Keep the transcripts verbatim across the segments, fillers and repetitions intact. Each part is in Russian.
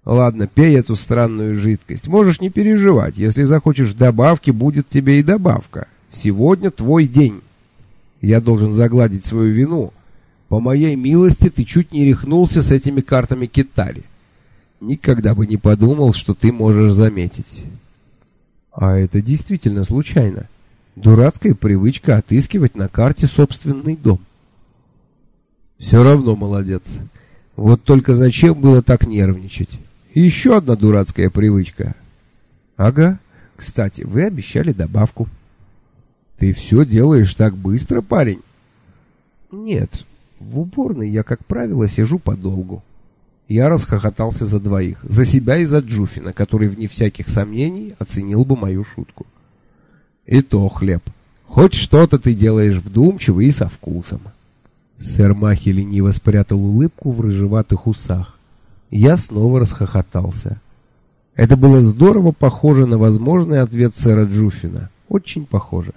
Ладно, пей эту странную жидкость. Можешь не переживать. Если захочешь добавки, будет тебе и добавка. Сегодня твой день. Я должен загладить свою вину. По моей милости ты чуть не рехнулся с этими картами Китари. Никогда бы не подумал, что ты можешь заметить. А это действительно случайно. Дурацкая привычка отыскивать на карте собственный дом. Все равно молодец. Вот только зачем было так нервничать? И еще одна дурацкая привычка. Ага. Кстати, вы обещали добавку. Ты все делаешь так быстро, парень? Нет. В уборной я, как правило, сижу подолгу. Я расхохотался за двоих. За себя и за Джуфина, который, вне всяких сомнений, оценил бы мою шутку. И то хлеб. Хоть что-то ты делаешь вдумчиво и со вкусом. Сэр Махи лениво спрятал улыбку в рыжеватых усах. Я снова расхохотался. Это было здорово похоже на возможный ответ сэра Джуфина. Очень похоже.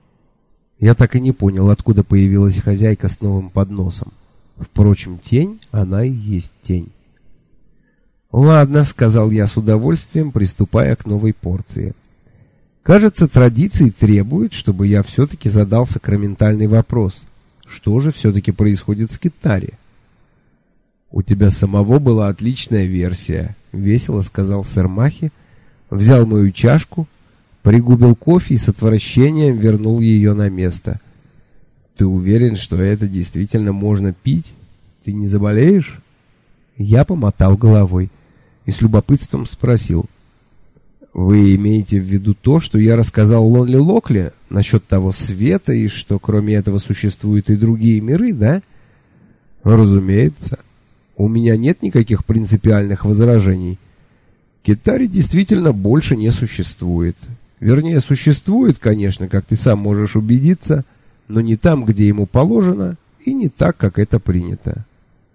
Я так и не понял, откуда появилась хозяйка с новым подносом. Впрочем, тень, она и есть тень. «Ладно», — сказал я с удовольствием, приступая к новой порции. «Кажется, традиции требуют, чтобы я все-таки задал сакраментальный вопрос. Что же все-таки происходит с Китари?» «У тебя самого была отличная версия», — весело сказал сэр Махи, взял мою чашку, пригубил кофе и с отвращением вернул ее на место. «Ты уверен, что это действительно можно пить? Ты не заболеешь?» Я помотал головой и с любопытством спросил: «Вы имеете в виду то, что я рассказал Лонли Локли насчет того света и что кроме этого существуют и другие миры, да?» «Разумеется. У меня нет никаких принципиальных возражений. Китари действительно больше не существует. Вернее, существует, конечно, как ты сам можешь убедиться, но не там, где ему положено, и не так, как это принято».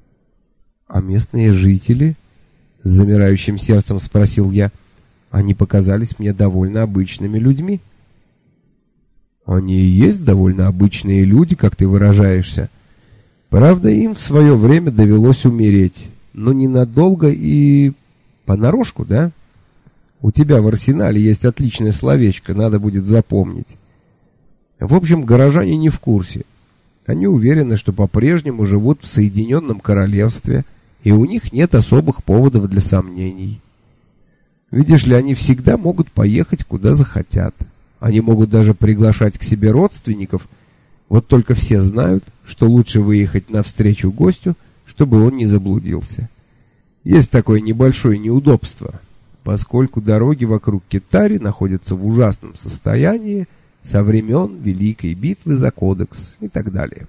«А местные жители?» — с замирающим сердцем спросил я. «Они показались мне довольно обычными людьми». «Они и есть довольно обычные люди, как ты выражаешься. Правда, им в свое время довелось умереть, но ненадолго и понарошку, да? У тебя в арсенале есть отличное словечко, надо будет запомнить. В общем, горожане не в курсе. Они уверены, что по-прежнему живут в Соединенном Королевстве, и у них нет особых поводов для сомнений. Видишь ли, они всегда могут поехать куда захотят. Они могут даже приглашать к себе родственников. Вот только все знают, что лучше выехать навстречу гостю, чтобы он не заблудился. Есть такое небольшое неудобство, поскольку дороги вокруг Китари находятся в ужасном состоянии со времен Великой битвы за Кодекс и так далее.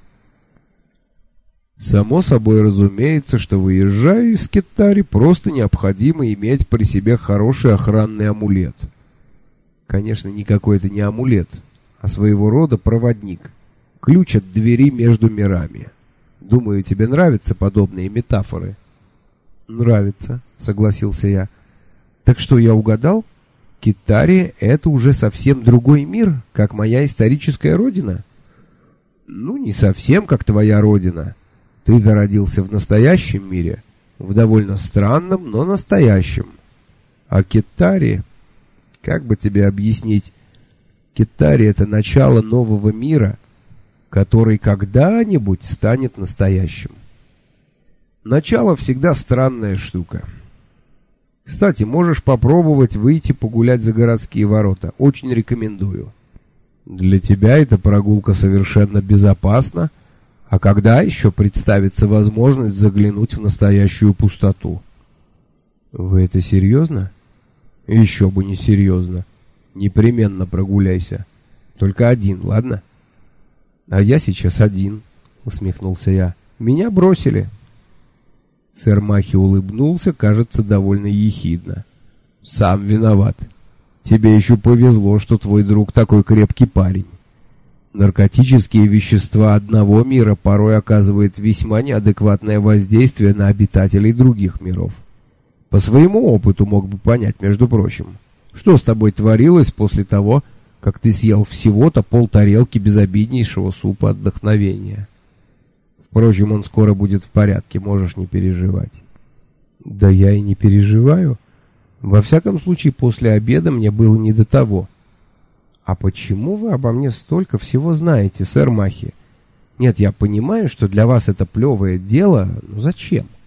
Само собой разумеется, что, выезжая из Китари, просто необходимо иметь при себе хороший охранный амулет. Конечно, никакой это не амулет, а своего рода проводник. Ключ от двери между мирами. Думаю, тебе нравятся подобные метафоры? Нравится, согласился я. Так что, я угадал? Китари — это уже совсем другой мир, как моя историческая родина? Ну, не совсем как твоя родина. Ты-то родился в настоящем мире, в довольно странном, но настоящем. А Китари, как бы тебе объяснить, Китари — это начало нового мира, который когда-нибудь станет настоящим. Начало всегда странная штука. Кстати, можешь попробовать выйти погулять за городские ворота. Очень рекомендую. Для тебя эта прогулка совершенно безопасна. А когда еще представится возможность заглянуть в настоящую пустоту? Вы это серьезно? Еще бы не серьезно. Непременно прогуляйся. Только один, ладно? А я сейчас один, усмехнулся я. Меня бросили. Сэр Махи улыбнулся, кажется, довольно ехидно. Сам виноват. Тебе еще повезло, что твой друг такой крепкий парень. Наркотические вещества одного мира порой оказывают весьма неадекватное воздействие на обитателей других миров. По своему опыту мог бы понять, между прочим, что с тобой творилось после того, как ты съел всего-то полтарелки безобиднейшего супа отдохновения. Впрочем, он скоро будет в порядке, можешь не переживать. Да я и не переживаю. Во всяком случае, после обеда мне было не до того. А почему вы обо мне столько всего знаете, сэр Махи? Нет, я понимаю, что для вас это плевое дело, но зачем?